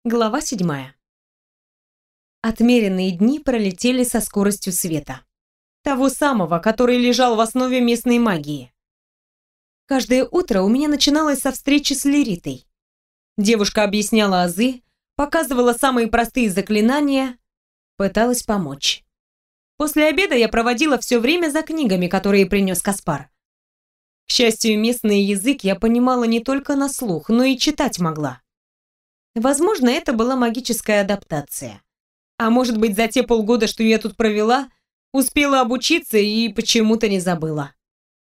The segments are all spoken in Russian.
Глава 7. Отмеренные дни пролетели со скоростью света. Того самого, который лежал в основе местной магии. Каждое утро у меня начиналось со встречи с Леритой. Девушка объясняла азы, показывала самые простые заклинания, пыталась помочь. После обеда я проводила все время за книгами, которые принес Каспар. К счастью, местный язык я понимала не только на слух, но и читать могла. Возможно, это была магическая адаптация. А может быть, за те полгода, что я тут провела, успела обучиться и почему-то не забыла.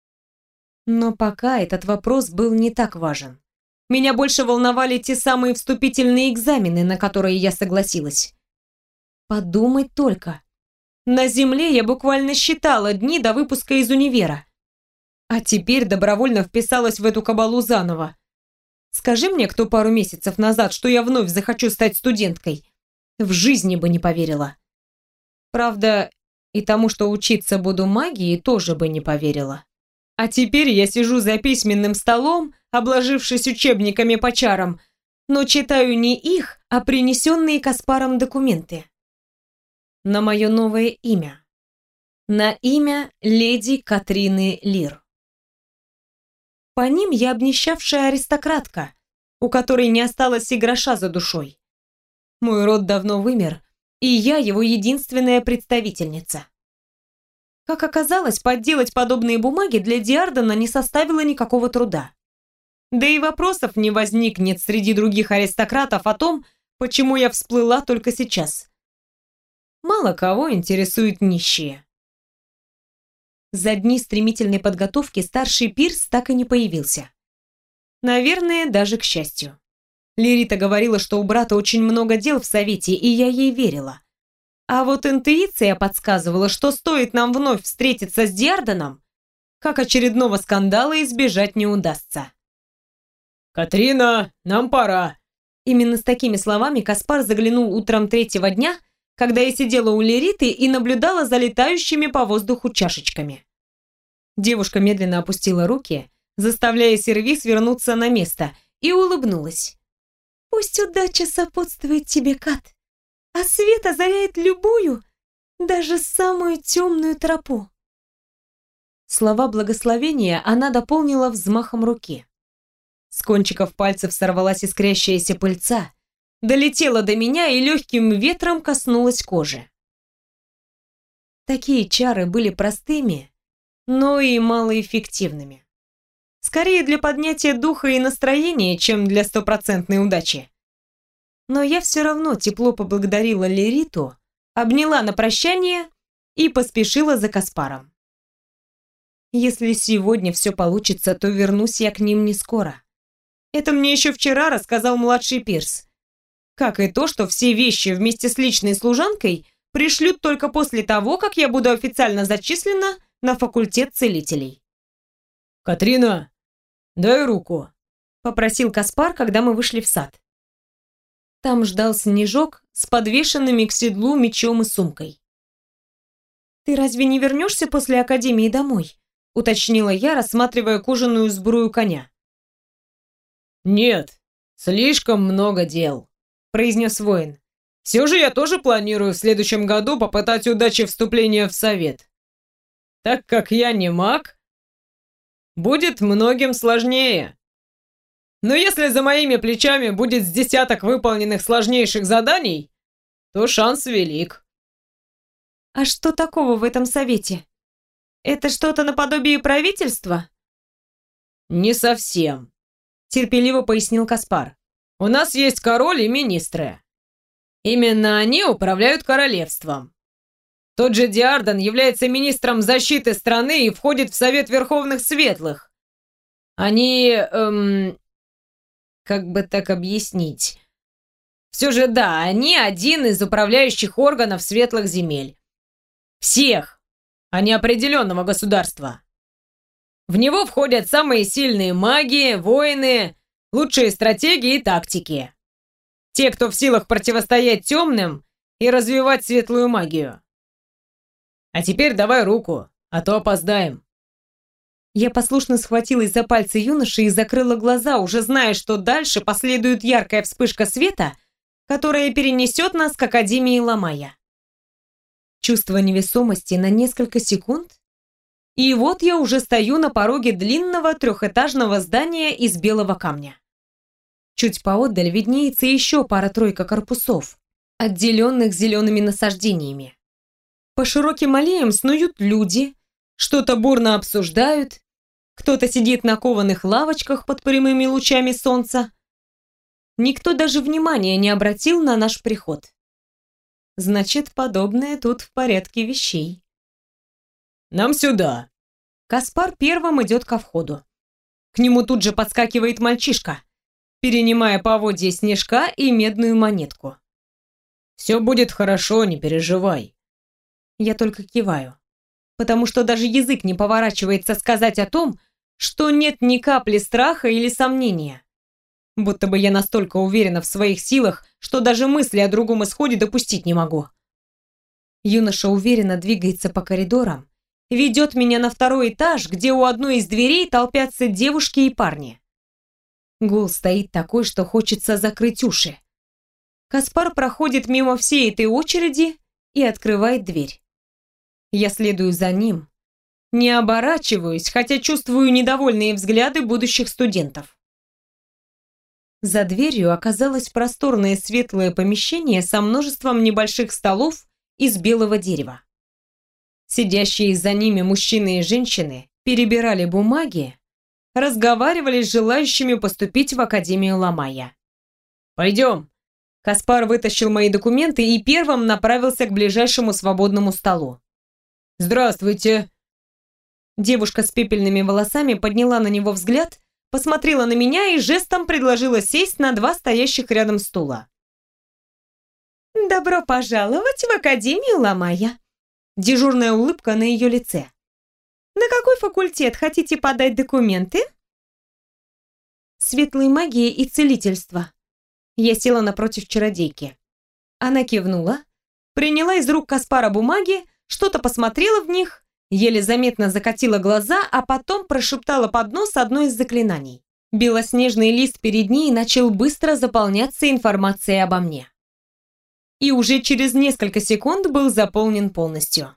Но пока этот вопрос был не так важен. Меня больше волновали те самые вступительные экзамены, на которые я согласилась. Подумать только. На земле я буквально считала дни до выпуска из универа. А теперь добровольно вписалась в эту кабалу заново. Скажи мне, кто пару месяцев назад, что я вновь захочу стать студенткой. В жизни бы не поверила. Правда, и тому, что учиться буду магии, тоже бы не поверила. А теперь я сижу за письменным столом, обложившись учебниками по чарам, но читаю не их, а принесенные Каспаром документы. На мое новое имя. На имя леди Катрины Лир. По ним я обнищавшая аристократка, у которой не осталось и гроша за душой. Мой род давно вымер, и я его единственная представительница. Как оказалось, подделать подобные бумаги для Диардена не составило никакого труда. Да и вопросов не возникнет среди других аристократов о том, почему я всплыла только сейчас. Мало кого интересуют нищие. За дни стремительной подготовки старший Пирс так и не появился. Наверное, даже к счастью. Лерита говорила, что у брата очень много дел в совете, и я ей верила. А вот интуиция подсказывала, что стоит нам вновь встретиться с Диарденом, как очередного скандала избежать не удастся. «Катрина, нам пора!» Именно с такими словами Каспар заглянул утром третьего дня, когда я сидела у Лериты и наблюдала за летающими по воздуху чашечками. Девушка медленно опустила руки, заставляя сервиз вернуться на место, и улыбнулась. «Пусть удача сопутствует тебе, Кат, а свет озаряет любую, даже самую темную тропу». Слова благословения она дополнила взмахом руки. С кончиков пальцев сорвалась искрящаяся пыльца, долетела до меня и легким ветром коснулась кожи. Такие чары были простыми, но и малоэффективными. Скорее для поднятия духа и настроения, чем для стопроцентной удачи. Но я все равно тепло поблагодарила Лериту, обняла на прощание и поспешила за Каспаром. Если сегодня все получится, то вернусь я к ним не скоро. Это мне еще вчера рассказал младший Пирс. Как и то, что все вещи вместе с личной служанкой пришлют только после того, как я буду официально зачислена на факультет целителей. «Катрина, дай руку», — попросил Каспар, когда мы вышли в сад. Там ждал Снежок с подвешенными к седлу мечом и сумкой. «Ты разве не вернешься после академии домой?» — уточнила я, рассматривая кожаную сбрую коня. «Нет, слишком много дел», — произнес воин. «Все же я тоже планирую в следующем году попытать удачи вступления в совет. Так как я не маг, будет многим сложнее. Но если за моими плечами будет с десяток выполненных сложнейших заданий, то шанс велик». «А что такого в этом совете? Это что-то наподобие правительства?» «Не совсем», — терпеливо пояснил Каспар. «У нас есть король и министры. Именно они управляют королевством. Тот же Диарден является министром защиты страны и входит в Совет Верховных Светлых. Они, как бы так объяснить? Все же да, они один из управляющих органов Светлых Земель. Всех, а не определенного государства. В него входят самые сильные маги, воины, лучшие стратегии и тактики. Те, кто в силах противостоять темным и развивать светлую магию. А теперь давай руку, а то опоздаем». Я послушно схватилась за пальцы юноши и закрыла глаза, уже зная, что дальше последует яркая вспышка света, которая перенесет нас к Академии Ламая. Чувство невесомости на несколько секунд, и вот я уже стою на пороге длинного трехэтажного здания из белого камня. Чуть поотдаль виднеется еще пара-тройка корпусов, отделенных зелеными насаждениями. По широким аллеям снуют люди, что-то бурно обсуждают, кто-то сидит на кованых лавочках под прямыми лучами солнца. Никто даже внимания не обратил на наш приход. Значит, подобное тут в порядке вещей. «Нам сюда!» Каспар первым идет ко входу. К нему тут же подскакивает мальчишка, перенимая поводья снежка и медную монетку. «Все будет хорошо, не переживай». Я только киваю, потому что даже язык не поворачивается сказать о том, что нет ни капли страха или сомнения. Будто бы я настолько уверена в своих силах, что даже мысли о другом исходе допустить не могу. Юноша уверенно двигается по коридорам, ведет меня на второй этаж, где у одной из дверей толпятся девушки и парни. Гул стоит такой, что хочется закрыть уши. Каспар проходит мимо всей этой очереди и открывает дверь. Я следую за ним, не оборачиваюсь, хотя чувствую недовольные взгляды будущих студентов. За дверью оказалось просторное светлое помещение со множеством небольших столов из белого дерева. Сидящие за ними мужчины и женщины перебирали бумаги, разговаривали с желающими поступить в Академию Ламая. «Пойдем!» Каспар вытащил мои документы и первым направился к ближайшему свободному столу. «Здравствуйте!» Девушка с пепельными волосами подняла на него взгляд, посмотрела на меня и жестом предложила сесть на два стоящих рядом стула. «Добро пожаловать в Академию Ламая!» Дежурная улыбка на ее лице. «На какой факультет хотите подать документы?» «Светлой магии и целительства». Я села напротив чародейки. Она кивнула, приняла из рук Каспара бумаги, что-то посмотрела в них, еле заметно закатила глаза, а потом прошептала под нос одно из заклинаний. Белоснежный лист перед ней начал быстро заполняться информацией обо мне. И уже через несколько секунд был заполнен полностью.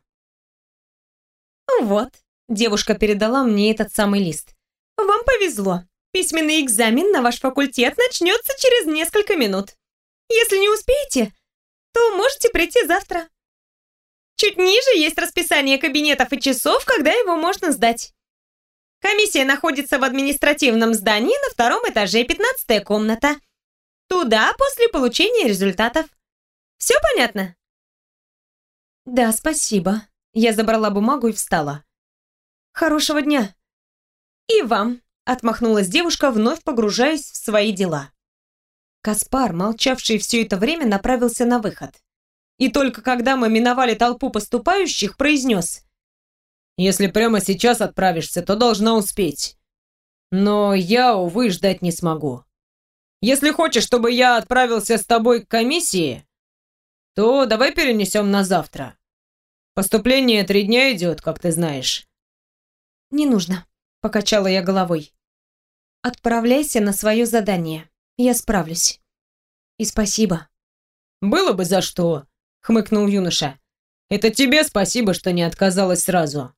«Вот», — девушка передала мне этот самый лист. «Вам повезло. Письменный экзамен на ваш факультет начнется через несколько минут. Если не успеете, то можете прийти завтра. Чуть ниже есть расписание кабинетов и часов, когда его можно сдать. Комиссия находится в административном здании на втором этаже, 15-я комната. Туда после получения результатов. Все понятно?» «Да, спасибо». Я забрала бумагу и встала. «Хорошего дня». «И вам», — отмахнулась девушка, вновь погружаясь в свои дела. Каспар, молчавший все это время, направился на выход. И только когда мы миновали толпу поступающих, произнес: «Если прямо сейчас отправишься, то должна успеть. Но я, увы, ждать не смогу. Если хочешь, чтобы я отправился с тобой к комиссии, то давай перенесем на завтра. Поступление 3 дня идет, как ты знаешь». «Не нужно», — покачала я головой. «Отправляйся на свое задание. Я справлюсь. И спасибо». «Было бы за что», — хмыкнул юноша. «Это тебе спасибо, что не отказалась сразу».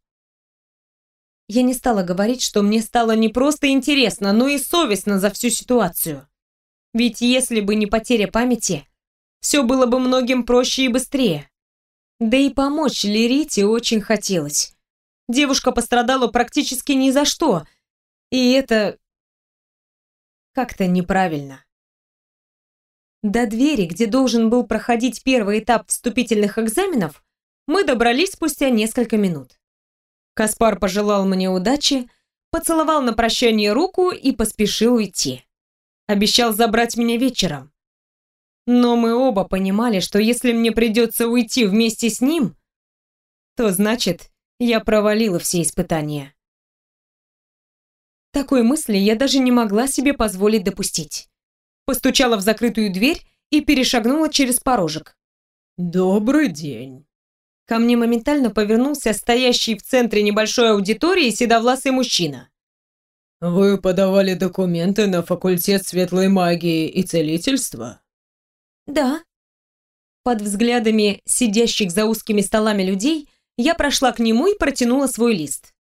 Я не стала говорить, что мне стало не просто интересно, но и совестно за всю ситуацию. Ведь если бы не потеря памяти, все было бы многим проще и быстрее. Да и помочь Лерите очень хотелось. Девушка пострадала практически ни за что, и это как-то неправильно. До двери, где должен был проходить первый этап вступительных экзаменов, мы добрались спустя несколько минут. Каспар пожелал мне удачи, поцеловал на прощание руку и поспешил уйти. Обещал забрать меня вечером. Но мы оба понимали, что если мне придется уйти вместе с ним, то значит, я провалила все испытания. Такой мысли я даже не могла себе позволить допустить. Постучала в закрытую дверь и перешагнула через порожек. «Добрый день». Ко мне моментально повернулся стоящий в центре небольшой аудитории седовласый мужчина. «Вы подавали документы на факультет светлой магии и целительства?» Да. Под взглядами сидящих за узкими столами людей я прошла к нему и протянула свой лист.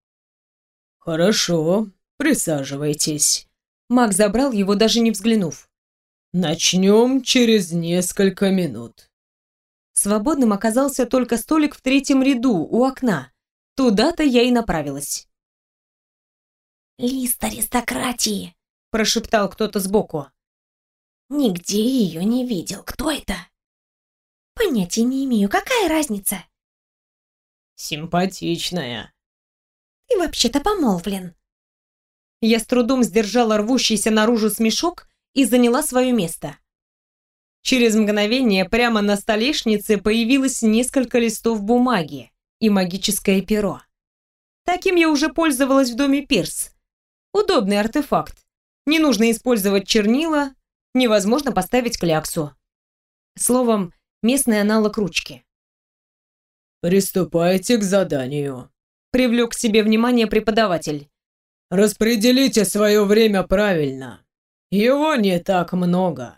Хорошо, присаживайтесь. Маг забрал его, даже не взглянув. Начнем через несколько минут. Свободным оказался только столик в третьем ряду, у окна. Туда-то я и направилась. «Лист аристократии», — прошептал кто-то сбоку. «Нигде ее не видел. Кто это?» «Понятия не имею. Какая разница?» Симпатичная. «Ты вообще-то помолвлен». Я с трудом сдержала рвущийся наружу смешок и заняла свое место. Через мгновение прямо на столешнице появилось несколько листов бумаги и магическое перо. Таким я уже пользовалась в доме Пирс. Удобный артефакт. Не нужно использовать чернила, невозможно поставить кляксу. Словом, местный аналог ручки. Приступайте к заданию. Привлек к себе внимание преподаватель. Распределите свое время правильно. Его не так много.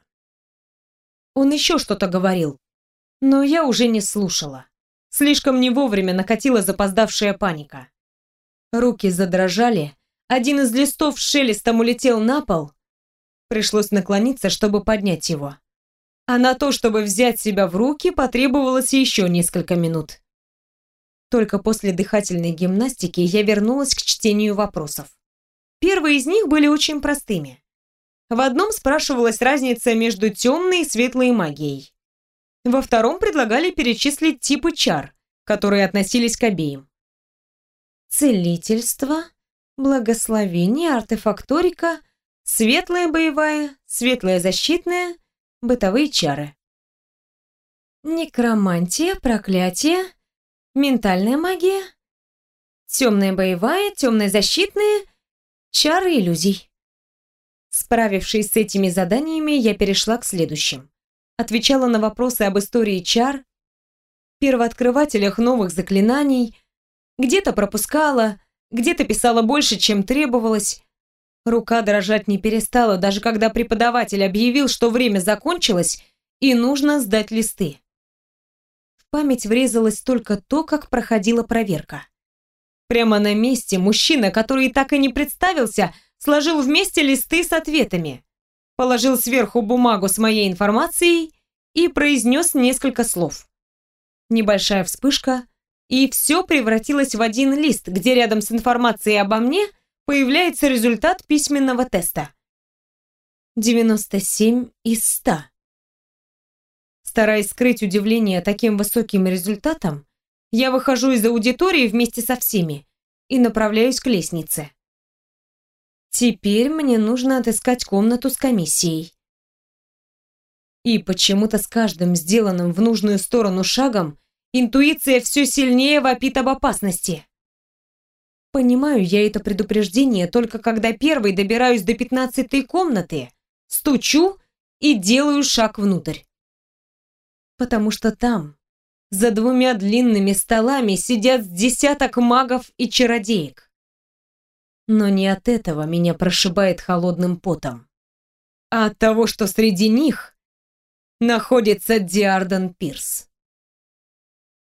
Он еще что-то говорил, но я уже не слушала. Слишком не вовремя накатила запоздавшая паника. Руки задрожали, один из листов с шелестом улетел на пол. Пришлось наклониться, чтобы поднять его. А на то, чтобы взять себя в руки, потребовалось еще несколько минут. Только после дыхательной гимнастики я вернулась к чтению вопросов. Первые из них были очень простыми. В одном спрашивалась разница между темной и светлой магией. Во втором предлагали перечислить типы чар, которые относились к обеим. Целительство, благословение, артефакторика, светлая боевая, светлая защитная, бытовые чары. Некромантия, проклятие, ментальная магия, темная боевая, темная защитная, чары иллюзий. Справившись с этими заданиями, я перешла к следующим. Отвечала на вопросы об истории чар, первооткрывателях новых заклинаний, где-то пропускала, где-то писала больше, чем требовалось. Рука дрожать не перестала, даже когда преподаватель объявил, что время закончилось и нужно сдать листы. В память врезалось только то, как проходила проверка. Прямо на месте мужчина, который так и не представился, сложил вместе листы с ответами, положил сверху бумагу с моей информацией и произнес несколько слов. Небольшая вспышка, и все превратилось в один лист, где рядом с информацией обо мне появляется результат письменного теста. 97 из 100. Стараясь скрыть удивление таким высоким результатом, я выхожу из аудитории вместе со всеми и направляюсь к лестнице. Теперь мне нужно отыскать комнату с комиссией. И почему-то с каждым сделанным в нужную сторону шагом интуиция все сильнее вопит об опасности. Понимаю я это предупреждение только когда первой добираюсь до 15-й комнаты, стучу и делаю шаг внутрь. Потому что там, за двумя длинными столами, сидят с десяток магов и чародеек. Но не от этого меня прошибает холодным потом, а от того, что среди них находится Диардан Пирс.